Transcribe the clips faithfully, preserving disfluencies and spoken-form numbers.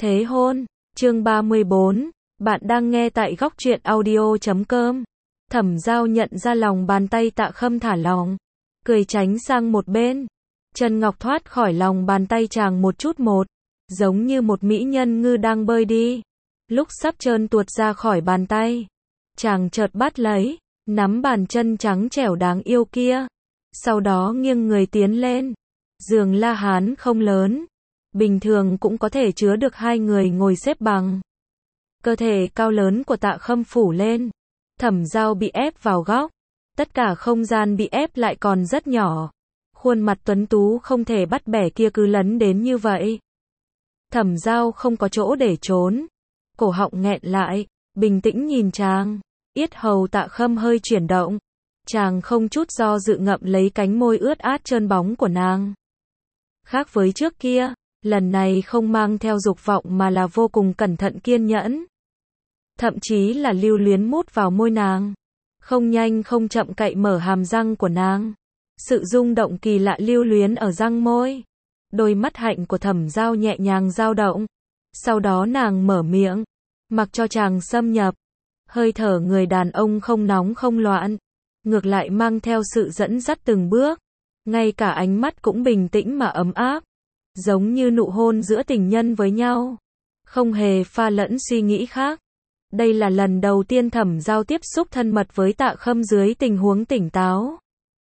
Thế hôn, chương ba mươi bốn, bạn đang nghe tại góc truyện audio chấm com. Thẩm Giao nhận ra lòng bàn tay Tạ Khâm thả lỏng, cười tránh sang một bên. Chân ngọc thoát khỏi lòng bàn tay chàng một chút một, giống như một mỹ nhân ngư đang bơi đi. Lúc sắp trơn tuột ra khỏi bàn tay, chàng chợt bắt lấy, nắm bàn chân trắng trẻo đáng yêu kia. Sau đó nghiêng người tiến lên. Giường La Hán không lớn, bình thường cũng có thể chứa được hai người ngồi xếp bằng. Cơ thể cao lớn của Tạ Khâm phủ lên. Thẩm Giao bị ép vào góc. Tất cả không gian bị ép lại còn rất nhỏ. Khuôn mặt tuấn tú không thể bắt bẻ kia cứ lấn đến như vậy. Thẩm Giao không có chỗ để trốn. Cổ họng nghẹn lại, bình tĩnh nhìn chàng. Yết hầu Tạ Khâm hơi chuyển động. Chàng không chút do dự ngậm lấy cánh môi ướt át trơn bóng của nàng. Khác với trước kia, lần này không mang theo dục vọng mà là vô cùng cẩn thận kiên nhẫn. Thậm chí là lưu luyến mút vào môi nàng. Không nhanh không chậm cậy mở hàm răng của nàng. Sự rung động kỳ lạ lưu luyến ở răng môi. Đôi mắt hạnh của Thẩm Giao nhẹ nhàng dao động. Sau đó nàng mở miệng, mặc cho chàng xâm nhập. Hơi thở người đàn ông không nóng không loạn, ngược lại mang theo sự dẫn dắt từng bước. Ngay cả ánh mắt cũng bình tĩnh mà ấm áp, giống như nụ hôn giữa tình nhân với nhau, không hề pha lẫn suy nghĩ khác. Đây là lần đầu tiên Thẩm Giao tiếp xúc thân mật với Tạ Khâm dưới tình huống tỉnh táo.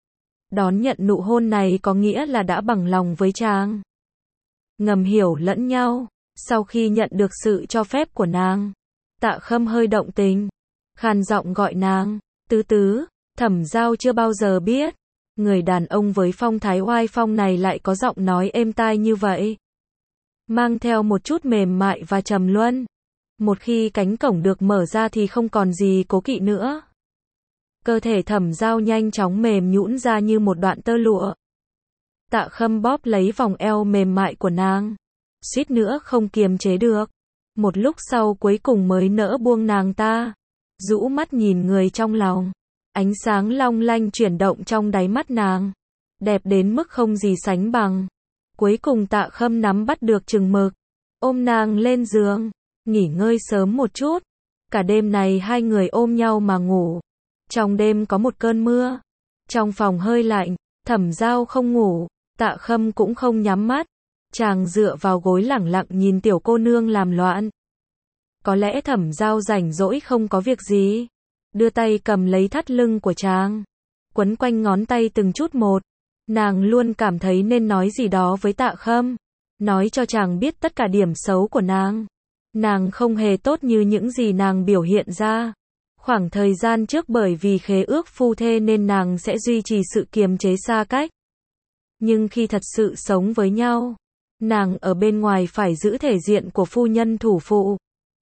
Đón nhận nụ hôn này có nghĩa là đã bằng lòng với chàng. Ngầm hiểu lẫn nhau, sau khi nhận được sự cho phép của nàng, Tạ Khâm hơi động tình, khàn giọng gọi nàng, tứ tứ. Thẩm Giao chưa bao giờ biết, người đàn ông với phong thái oai phong này lại có giọng nói êm tai như vậy. Mang theo một chút mềm mại và trầm luân. Một khi cánh cổng được mở ra thì không còn gì cố kỵ nữa. Cơ thể Thẩm Giao nhanh chóng mềm nhũn ra như một đoạn tơ lụa. Tạ Khâm bóp lấy vòng eo mềm mại của nàng, suýt nữa không kiềm chế được. Một lúc sau cuối cùng mới nỡ buông nàng ta, rũ mắt nhìn người trong lòng. Ánh sáng long lanh chuyển động trong đáy mắt nàng, đẹp đến mức không gì sánh bằng. Cuối cùng Tạ Khâm nắm bắt được chừng mực, ôm nàng lên giường, nghỉ ngơi sớm một chút. Cả đêm này hai người ôm nhau mà ngủ. Trong đêm có một cơn mưa, trong phòng hơi lạnh, Thẩm Giao không ngủ, Tạ Khâm cũng không nhắm mắt. Chàng dựa vào gối lẳng lặng nhìn tiểu cô nương làm loạn. Có lẽ Thẩm Giao rảnh rỗi không có việc gì, đưa tay cầm lấy thắt lưng của chàng, quấn quanh ngón tay từng chút một. Nàng luôn cảm thấy nên nói gì đó với Tạ Khâm, nói cho chàng biết tất cả điểm xấu của nàng. Nàng không hề tốt như những gì nàng biểu hiện ra. Khoảng thời gian trước bởi vì khế ước phu thê nên nàng sẽ duy trì sự kiềm chế xa cách. Nhưng khi thật sự sống với nhau, nàng ở bên ngoài phải giữ thể diện của phu nhân thủ phụ.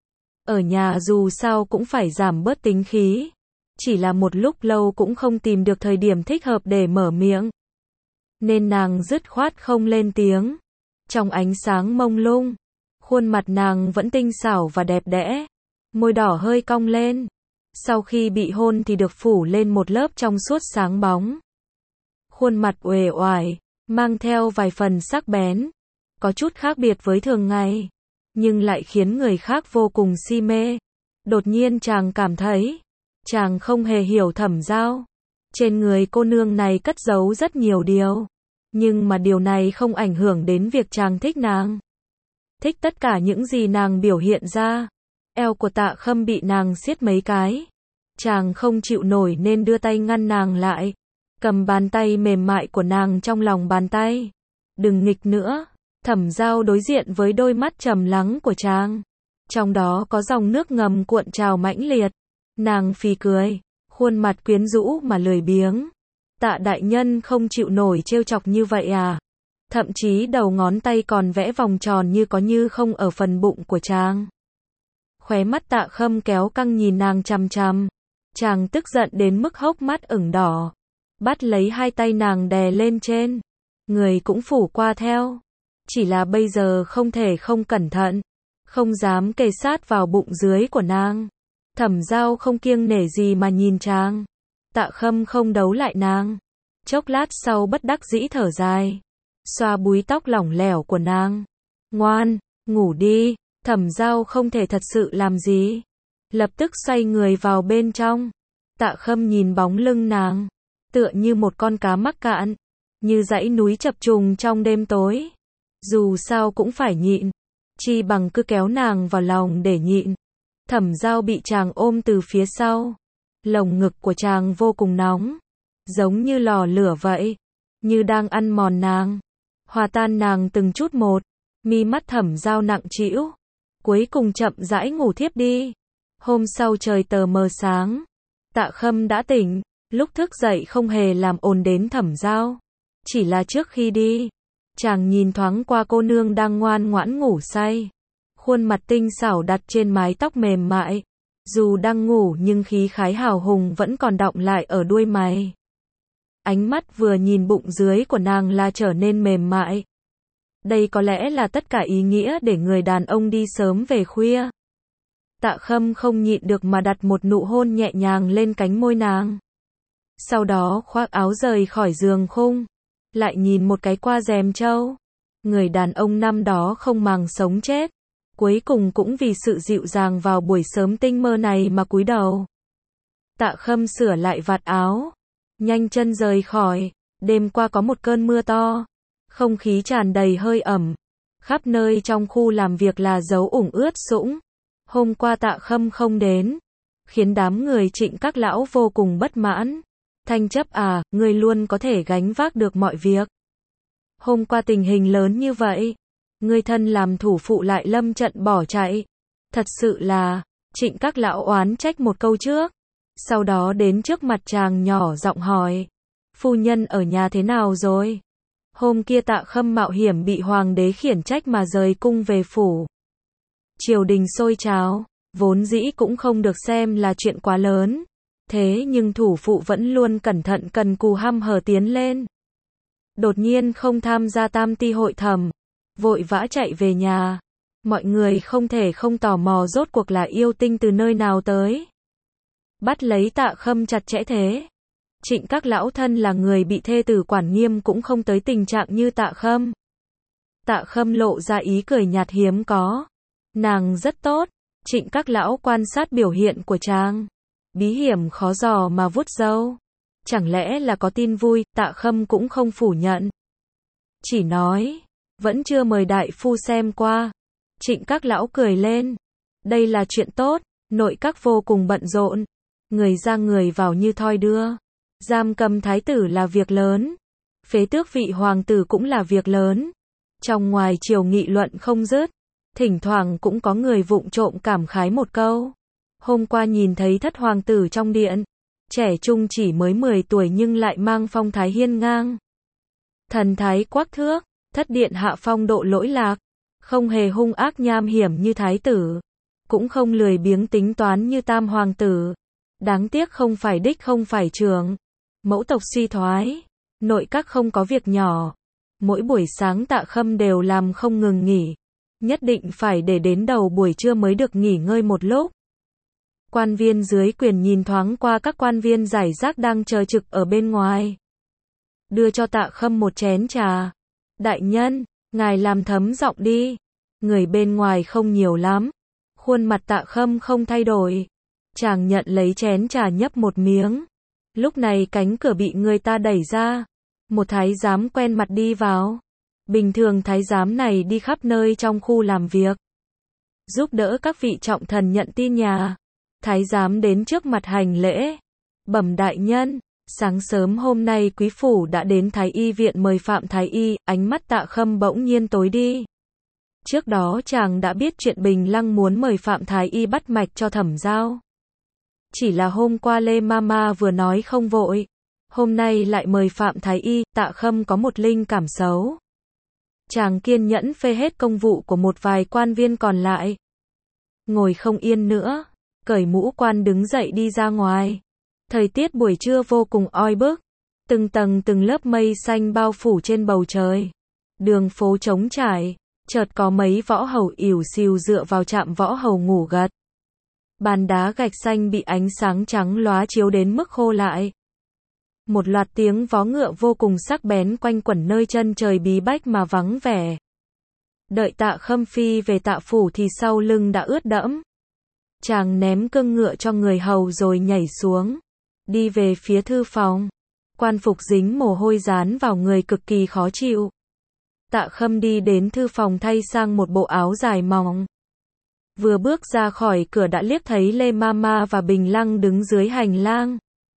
Ở nhà dù sao cũng phải giảm bớt tính khí. Chỉ là một lúc lâu cũng không tìm được thời điểm thích hợp để mở miệng, nên nàng dứt khoát không lên tiếng. Trong ánh sáng mông lung, khuôn mặt nàng vẫn tinh xảo và đẹp đẽ, môi đỏ hơi cong lên. Sau khi bị hôn thì được phủ lên một lớp trong suốt sáng bóng. Khuôn mặt uể oải, mang theo vài phần sắc bén, có chút khác biệt với thường ngày, nhưng lại khiến người khác vô cùng si mê. Đột nhiên chàng cảm thấy, chàng không hề hiểu Thẩm Giao. Trên người cô nương này cất giấu rất nhiều điều, nhưng mà điều này không ảnh hưởng đến việc chàng thích nàng. Thích tất cả những gì nàng biểu hiện ra. Eo của Tạ Khâm bị nàng siết mấy cái. Chàng không chịu nổi nên đưa tay ngăn nàng lại, cầm bàn tay mềm mại của nàng trong lòng bàn tay. Đừng nghịch nữa. Thẩm Giao đối diện với đôi mắt trầm lắng của chàng, trong đó có dòng nước ngầm cuộn trào mãnh liệt. Nàng phì cười, khuôn mặt quyến rũ mà lười biếng. Tạ đại nhân không chịu nổi trêu chọc như vậy à? Thậm chí đầu ngón tay còn vẽ vòng tròn như có như không ở phần bụng của chàng. Khóe mắt Tạ Khâm kéo căng nhìn nàng chằm chằm. Chàng tức giận đến mức hốc mắt ửng đỏ, bắt lấy hai tay nàng đè lên trên, người cũng phủ qua theo. Chỉ là bây giờ không thể không cẩn thận, không dám kề sát vào bụng dưới của nàng. Thẩm Giao không kiêng nể gì mà nhìn chàng. Tạ Khâm không đấu lại nàng. Chốc lát sau bất đắc dĩ thở dài, xoa búi tóc lỏng lẻo của nàng. Ngoan, ngủ đi. Thẩm Giao không thể thật sự làm gì. Lập tức xoay người vào bên trong. Tạ Khâm nhìn bóng lưng nàng. Tựa như một con cá mắc cạn. Như dãy núi chập trùng trong đêm tối. Dù sao cũng phải nhịn. Chi bằng cứ kéo nàng vào lòng để nhịn. Thẩm Giao bị chàng ôm từ phía sau. Lồng ngực của chàng vô cùng nóng. Giống như lò lửa vậy. Như đang ăn mòn nàng. Hòa tan nàng từng chút một. Mi mắt Thẩm Giao nặng trĩu. Cuối cùng chậm rãi ngủ thiếp đi. Hôm sau trời tờ mờ sáng. Tạ Khâm đã tỉnh. Lúc thức dậy không hề làm ồn đến Thẩm Giao. Chỉ là trước khi đi, chàng nhìn thoáng qua cô nương đang ngoan ngoãn ngủ say. Khuôn mặt tinh xảo đặt trên mái tóc mềm mại. Dù đang ngủ nhưng khí khái hào hùng vẫn còn đọng lại ở đuôi mày. Ánh mắt vừa nhìn bụng dưới của nàng là trở nên mềm mại. Đây có lẽ là tất cả ý nghĩa để người đàn ông đi sớm về khuya. Tạ Khâm không nhịn được mà đặt một nụ hôn nhẹ nhàng lên cánh môi nàng. Sau đó khoác áo rời khỏi giường khung. Lại nhìn một cái qua rèm trâu. Người đàn ông năm đó không màng sống chết. Cuối cùng cũng vì sự dịu dàng vào buổi sớm tinh mơ này mà cúi đầu. Tạ Khâm sửa lại vạt áo. Nhanh chân rời khỏi. Đêm qua có một cơn mưa to. Không khí tràn đầy hơi ẩm. Khắp nơi trong khu làm việc là dấu ủng ướt sũng. Hôm qua Tạ Khâm không đến. Khiến đám người Trịnh các lão vô cùng bất mãn. Thanh chấp à, ngươi luôn có thể gánh vác được mọi việc. Hôm qua tình hình lớn như vậy. Ngươi thân làm thủ phụ lại lâm trận bỏ chạy. Thật sự là, Trịnh các lão oán trách một câu trước. Sau đó đến trước mặt chàng nhỏ giọng hỏi. Phu nhân ở nhà thế nào rồi? Hôm kia Tạ Khâm mạo hiểm bị hoàng đế khiển trách mà rời cung về phủ. Triều đình sôi trào, vốn dĩ cũng không được xem là chuyện quá lớn. Thế nhưng thủ phụ vẫn luôn cẩn thận cần cù hăm hở tiến lên. Đột nhiên không tham gia tam ti hội thẩm. Vội vã chạy về nhà. Mọi người không thể không tò mò rốt cuộc là yêu tinh từ nơi nào tới. Bắt lấy Tạ Khâm chặt chẽ thế. Trịnh các lão thân là người bị thê tử quản nghiêm cũng không tới tình trạng như Tạ Khâm. Tạ Khâm lộ ra ý cười nhạt hiếm có. Nàng rất tốt. Trịnh các lão quan sát biểu hiện của chàng. Bí hiểm khó dò mà vuốt râu. Chẳng lẽ là có tin vui? Tạ Khâm cũng không phủ nhận. Chỉ nói, vẫn chưa mời đại phu xem qua. Trịnh các lão cười lên. Đây là chuyện tốt, nội các vô cùng bận rộn. Người ra người vào như thoi đưa. Giam cầm thái tử là việc lớn. Phế tước vị hoàng tử cũng là việc lớn. Trong ngoài triều nghị luận không dứt. Thỉnh thoảng cũng có người vụng trộm cảm khái một câu. Hôm qua nhìn thấy thất hoàng tử trong điện. Trẻ trung chỉ mới mười tuổi nhưng lại mang phong thái hiên ngang. Thần thái quắc thước, thất điện hạ phong độ lỗi lạc. Không hề hung ác nham hiểm như thái tử. Cũng không lười biếng tính toán như tam hoàng tử. Đáng tiếc không phải đích không phải trường. Mẫu tộc suy thoái. Nội các không có việc nhỏ. Mỗi buổi sáng Tạ Khâm đều làm không ngừng nghỉ. Nhất định phải để đến đầu buổi trưa mới được nghỉ ngơi một lúc. Quan viên dưới quyền nhìn thoáng qua các quan viên rải rác đang chờ trực ở bên ngoài. Đưa cho Tạ Khâm một chén trà. Đại nhân, ngài làm thấm giọng đi. Người bên ngoài không nhiều lắm. Khuôn mặt Tạ Khâm không thay đổi. Chàng nhận lấy chén trà nhấp một miếng. Lúc này cánh cửa bị người ta đẩy ra. Một thái giám quen mặt đi vào. Bình thường thái giám này đi khắp nơi trong khu làm việc. Giúp đỡ các vị trọng thần nhận tin nhà. Thái giám đến trước mặt hành lễ. Bẩm đại nhân, sáng sớm hôm nay quý phủ đã đến Thái y viện mời Phạm Thái y. Ánh mắt Tạ Khâm bỗng nhiên tối đi. Trước đó chàng đã biết chuyện Bình Lăng muốn mời Phạm Thái y bắt mạch cho Thẩm Giao. Chỉ là hôm qua Lê Mama vừa nói không vội. Hôm nay lại mời Phạm Thái y. Tạ Khâm có một linh cảm xấu. Chàng kiên nhẫn phê hết công vụ của một vài quan viên còn lại. Ngồi không yên nữa. Cởi mũ quan đứng dậy đi ra ngoài. Thời tiết buổi trưa vô cùng oi bức. Từng tầng từng lớp mây xanh bao phủ trên bầu trời. Đường phố trống trải. Chợt có mấy võ hầu ỉu xìu dựa vào trạm võ hầu ngủ gật. Bàn đá gạch xanh bị ánh sáng trắng lóa chiếu đến mức khô lại. Một loạt tiếng vó ngựa vô cùng sắc bén quanh quẩn nơi chân trời bí bách mà vắng vẻ. Đợi Tạ Khâm phi về Tạ phủ thì sau lưng đã ướt đẫm. Chàng ném cương ngựa cho người hầu rồi nhảy xuống, đi về phía thư phòng. Quan phục dính mồ hôi dán vào người cực kỳ khó chịu. Tạ Khâm đi đến thư phòng thay sang một bộ áo dài mỏng. Vừa bước ra khỏi cửa đã liếc thấy Lê Mama và Bình Lăng đứng dưới hành lang.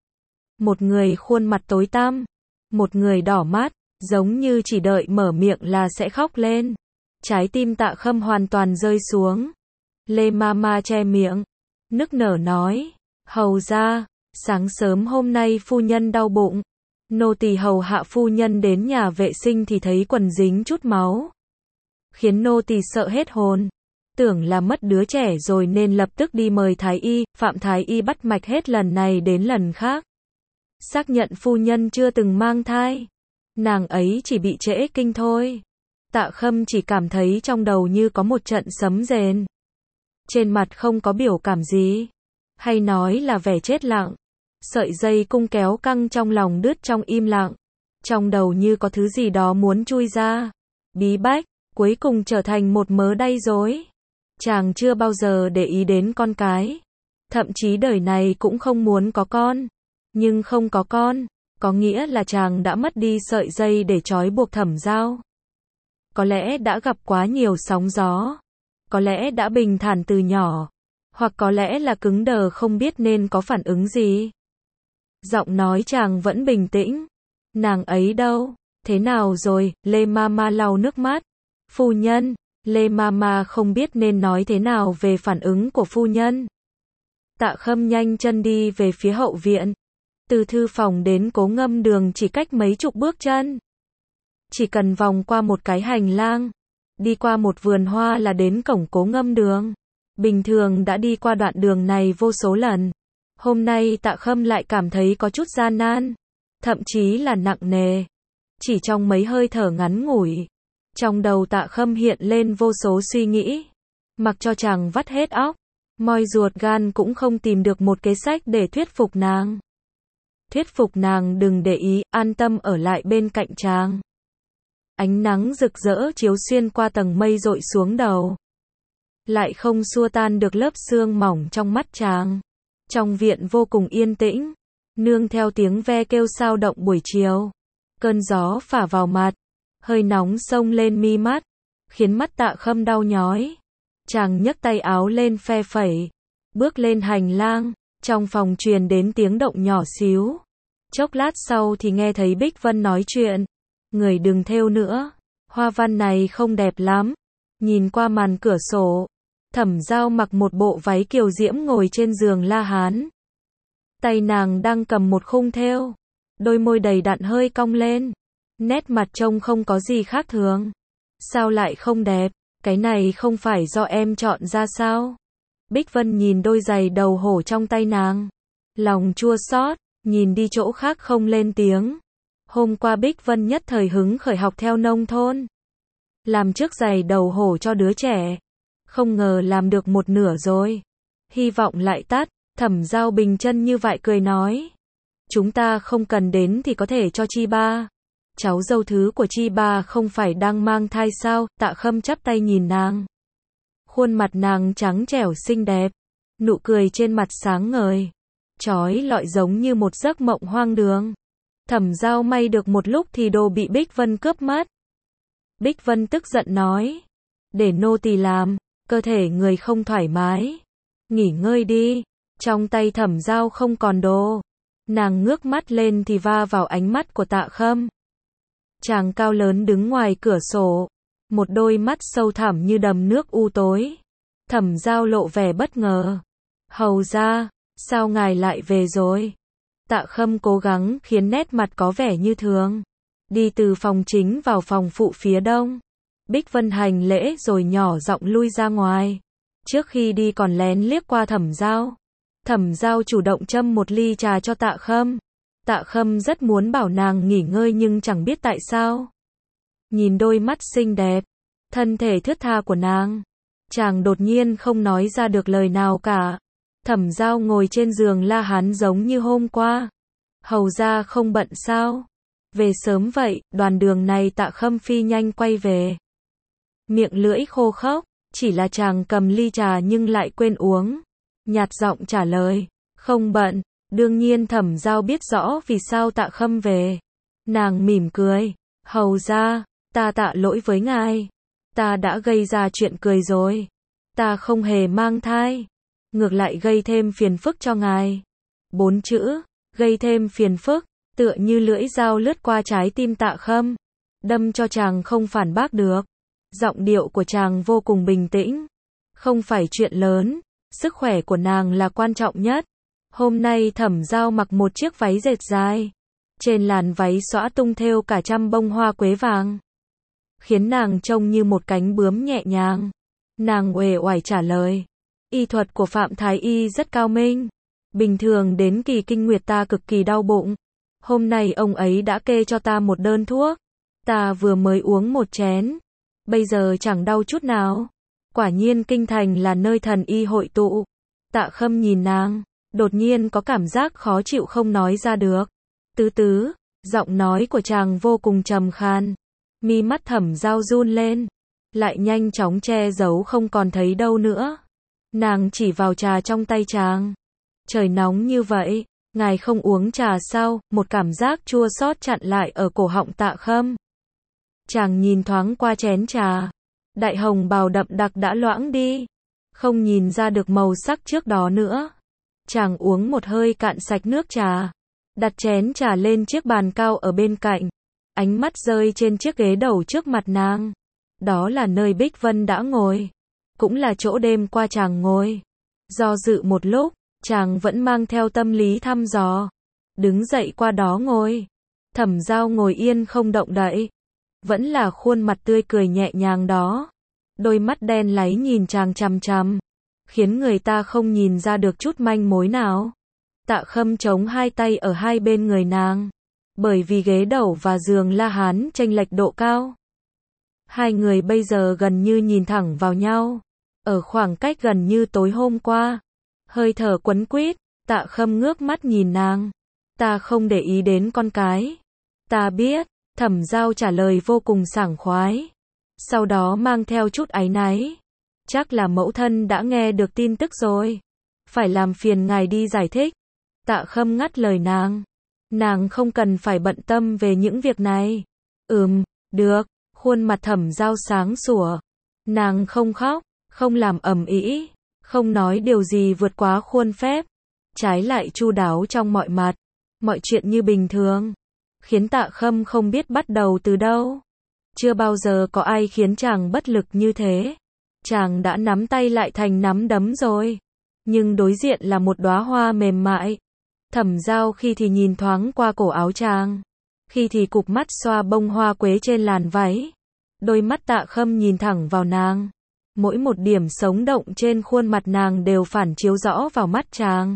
Một người khuôn mặt tối tăm, một người đỏ mắt, giống như chỉ đợi mở miệng là sẽ khóc lên. Trái tim Tạ Khâm hoàn toàn rơi xuống. Lê Mama che miệng, nức nở nói, hầu ra, sáng sớm hôm nay phu nhân đau bụng. Nô tỳ hầu hạ phu nhân đến nhà vệ sinh thì thấy quần dính chút máu. Khiến nô tỳ sợ hết hồn. Tưởng là mất đứa trẻ rồi nên lập tức đi mời thái y, Phạm thái y bắt mạch hết lần này đến lần khác. Xác nhận phu nhân chưa từng mang thai. Nàng ấy chỉ bị trễ kinh thôi. Tạ Khâm chỉ cảm thấy trong đầu như có một trận sấm rền. Trên mặt không có biểu cảm gì. Hay nói là vẻ chết lặng. Sợi dây cung kéo căng trong lòng đứt trong im lặng. Trong đầu như có thứ gì đó muốn chui ra. Bí bách, cuối cùng trở thành một mớ đay rối. Chàng chưa bao giờ để ý đến con cái. Thậm chí đời này cũng không muốn có con. Nhưng không có con, có nghĩa là chàng đã mất đi sợi dây để trói buộc Thẩm Giao. Có lẽ đã gặp quá nhiều sóng gió. Có lẽ đã bình thản từ nhỏ. Hoặc có lẽ là cứng đờ không biết nên có phản ứng gì. Giọng nói chàng vẫn bình tĩnh. Nàng ấy đâu? Thế nào rồi? Lê Mama lau nước mắt. Phu nhân. Lê Mama không biết nên nói thế nào về phản ứng của phu nhân. Tạ Khâm nhanh chân đi về phía hậu viện. Từ thư phòng đến Cố Ngâm Đường chỉ cách mấy chục bước chân. Chỉ cần vòng qua một cái hành lang, đi qua một vườn hoa là đến cổng Cố Ngâm Đường. Bình thường đã đi qua đoạn đường này vô số lần. Hôm nay Tạ Khâm lại cảm thấy có chút gian nan, thậm chí là nặng nề. Chỉ trong mấy hơi thở ngắn ngủi, trong đầu Tạ Khâm hiện lên vô số suy nghĩ. Mặc cho chàng vắt hết óc, moi ruột gan cũng không tìm được một kế sách để thuyết phục nàng. Thuyết phục nàng đừng để ý, an tâm ở lại bên cạnh chàng. Ánh nắng rực rỡ chiếu xuyên qua tầng mây dội xuống đầu. Lại không xua tan được lớp sương mỏng trong mắt chàng. Trong viện vô cùng yên tĩnh, nương theo tiếng ve kêu sao động buổi chiều. Cơn gió phả vào mặt, hơi nóng xông lên mi mắt, khiến mắt Tạ Khâm đau nhói. Chàng nhấc tay áo lên phe phẩy, bước lên hành lang, trong phòng truyền đến tiếng động nhỏ xíu. Chốc lát sau thì nghe thấy Bích Vân nói chuyện. Người đừng thêu nữa, hoa văn này không đẹp lắm. Nhìn qua màn cửa sổ, Thẩm Giao mặc một bộ váy kiều diễm ngồi trên giường La Hán. Tay nàng đang cầm một khung thêu, đôi môi đầy đặn hơi cong lên. Nét mặt trông không có gì khác thường. Sao lại không đẹp? Cái này không phải do em chọn ra sao? Bích Vân nhìn đôi giày đầu hổ trong tay nàng, lòng chua xót, nhìn đi chỗ khác không lên tiếng. Hôm qua Bích Vân nhất thời hứng khởi học theo nông thôn, làm chiếc giày đầu hổ cho đứa trẻ. Không ngờ làm được một nửa rồi, hy vọng lại tắt. Thẩm Giao bình chân như vậy cười nói, chúng ta không cần đến thì có thể cho Chi Ba. Cháu dâu thứ của Chi Ba không phải đang mang thai sao? Tạ Khâm chắp tay nhìn nàng. Khuôn mặt nàng trắng trẻo xinh đẹp, nụ cười trên mặt sáng ngời, chói lọi giống như một giấc mộng hoang đường. Thẩm Giao may được một lúc thì đồ bị Bích Vân cướp mất. Bích Vân tức giận nói, để nô tỳ làm, cơ thể người không thoải mái, nghỉ ngơi đi. Trong tay Thẩm Giao không còn đồ. Nàng ngước mắt lên thì va vào ánh mắt của Tạ Khâm. Chàng cao lớn đứng ngoài cửa sổ, một đôi mắt sâu thẳm như đầm nước u tối. Thẩm Giao lộ vẻ bất ngờ. Hầu ra, sao ngài lại về rồi? Tạ Khâm cố gắng khiến nét mặt có vẻ như thường. Đi từ phòng chính vào phòng phụ phía đông. Bích Vân hành lễ rồi nhỏ giọng lui ra ngoài. Trước khi đi còn lén liếc qua Thẩm Giao. Thẩm Giao chủ động châm một ly trà cho Tạ Khâm. Tạ Khâm rất muốn bảo nàng nghỉ ngơi nhưng chẳng biết tại sao. Nhìn đôi mắt xinh đẹp, thân thể thướt tha của nàng, chàng đột nhiên không nói ra được lời nào cả. Thẩm Giao ngồi trên giường La Hán giống như hôm qua. Hầu ra không bận sao? Về sớm vậy? Đoàn đường này Tạ Khâm phi nhanh quay về. miệng lưỡi khô khốc, chỉ là chàng cầm ly trà nhưng lại quên uống. Nhạt giọng trả lời, không bận, đương nhiên Thẩm Giao biết rõ vì sao Tạ Khâm về. Nàng mỉm cười, hầu ra, ta tạ lỗi với ngài. Ta đã gây ra chuyện cười rồi. Ta không hề mang thai. Ngược lại gây thêm phiền phức cho ngài. Bốn chữ, gây thêm phiền phức, tựa như lưỡi dao lướt qua trái tim Tạ Khâm. Đâm cho chàng không phản bác được. Giọng điệu của chàng vô cùng bình tĩnh. Không phải chuyện lớn, sức khỏe của nàng là quan trọng nhất. Hôm nay Thẩm Giao mặc một chiếc váy dệt dài. Trên làn váy xõa tung thêu cả trăm bông hoa quế vàng. Khiến nàng trông như một cánh bướm nhẹ nhàng. Nàng uể oải trả lời. Y thuật của Phạm Thái Y rất cao minh. Bình thường đến kỳ kinh nguyệt ta cực kỳ đau bụng. Hôm nay ông ấy đã kê cho ta một đơn thuốc. Ta vừa mới uống một chén. Bây giờ chẳng đau chút nào. Quả nhiên kinh thành là nơi thần y hội tụ. Tạ Khâm nhìn nàng. Đột nhiên có cảm giác khó chịu không nói ra được. Tứ tứ, giọng nói của chàng vô cùng trầm khan. Mi mắt Thẩm Giao run lên. Lại nhanh chóng che giấu không còn thấy đâu nữa. Nàng chỉ vào trà trong tay chàng. Trời nóng như vậy, ngài không uống trà sao? Một cảm giác chua xót chặn lại ở cổ họng Tạ Khâm. Chàng nhìn thoáng qua chén trà. Đại hồng bào đậm đặc đã loãng đi. Không nhìn ra được màu sắc trước đó nữa. Chàng uống một hơi cạn sạch nước trà. Đặt chén trà lên chiếc bàn cao ở bên cạnh. Ánh mắt rơi trên chiếc ghế đầu trước mặt nàng. Đó là nơi Bích Vân đã ngồi. Cũng là chỗ đêm qua chàng ngồi. Do dự một lúc, chàng vẫn mang theo tâm lý thăm dò. Đứng dậy qua đó ngồi. Thẩm Giao ngồi yên không động đậy. Vẫn là khuôn mặt tươi cười nhẹ nhàng đó. Đôi mắt đen láy nhìn chàng chằm chằm. Khiến người ta không nhìn ra được chút manh mối nào. Tạ Khâm chống hai tay ở hai bên người nàng. Bởi vì ghế đầu và giường La Hán chênh lệch độ cao. Hai người bây giờ gần như nhìn thẳng vào nhau. Ở khoảng cách gần như tối hôm qua. Hơi thở quấn quýt, Tạ Khâm ngước mắt nhìn nàng. Ta không để ý đến con cái. Ta biết, Thẩm Giao trả lời vô cùng sảng khoái. Sau đó mang theo chút áy náy. Chắc là mẫu thân đã nghe được tin tức rồi. Phải làm phiền ngài đi giải thích. Tạ Khâm ngắt lời nàng. Nàng không cần phải bận tâm về những việc này. Ừm, được. Khuôn mặt Thẩm Giao sáng sủa. Nàng không khóc, không làm ầm ĩ, không nói điều gì vượt quá khuôn phép. Trái lại chu đáo trong mọi mặt. Mọi chuyện như bình thường. Khiến Tạ Khâm không biết bắt đầu từ đâu. Chưa bao giờ có ai khiến chàng bất lực như thế. Chàng đã nắm tay lại thành nắm đấm rồi. Nhưng đối diện là một đóa hoa mềm mại. Thẩm Giao khi thì nhìn thoáng qua cổ áo chàng. Khi thì cụp mắt xoa bông hoa quế trên làn váy. Đôi mắt Tạ Khâm nhìn thẳng vào nàng. Mỗi một điểm sống động trên khuôn mặt nàng đều phản chiếu rõ vào mắt chàng.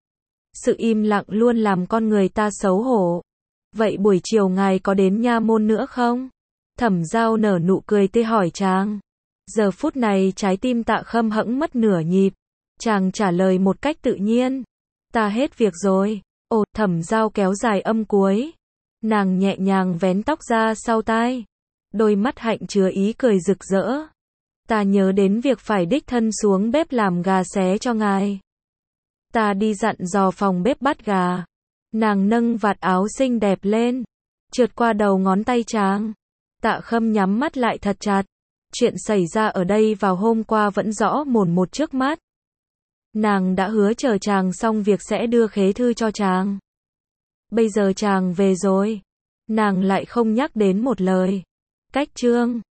Sự im lặng luôn làm con người ta xấu hổ. Vậy buổi chiều ngài có đến nha môn nữa không? Thẩm Giao nở nụ cười tươi hỏi chàng. Giờ phút này trái tim Tạ Khâm hẫng mất nửa nhịp. Chàng trả lời một cách tự nhiên. Ta hết việc rồi. Ồ, Thẩm Giao kéo dài âm cuối. Nàng nhẹ nhàng vén tóc ra sau tai. Đôi mắt hạnh chứa ý cười rực rỡ. Ta nhớ đến việc phải đích thân xuống bếp làm gà xé cho ngài. Ta đi dặn dò phòng bếp bắt gà. Nàng nâng vạt áo xinh đẹp lên. Trượt qua đầu ngón tay chàng. Tạ Khâm nhắm mắt lại thật chặt. Chuyện xảy ra ở đây vào hôm qua vẫn rõ mồn một trước mắt. Nàng đã hứa chờ chàng xong việc sẽ đưa khế thư cho chàng. Bây giờ chàng về rồi. Nàng lại không nhắc đến một lời. Cách chương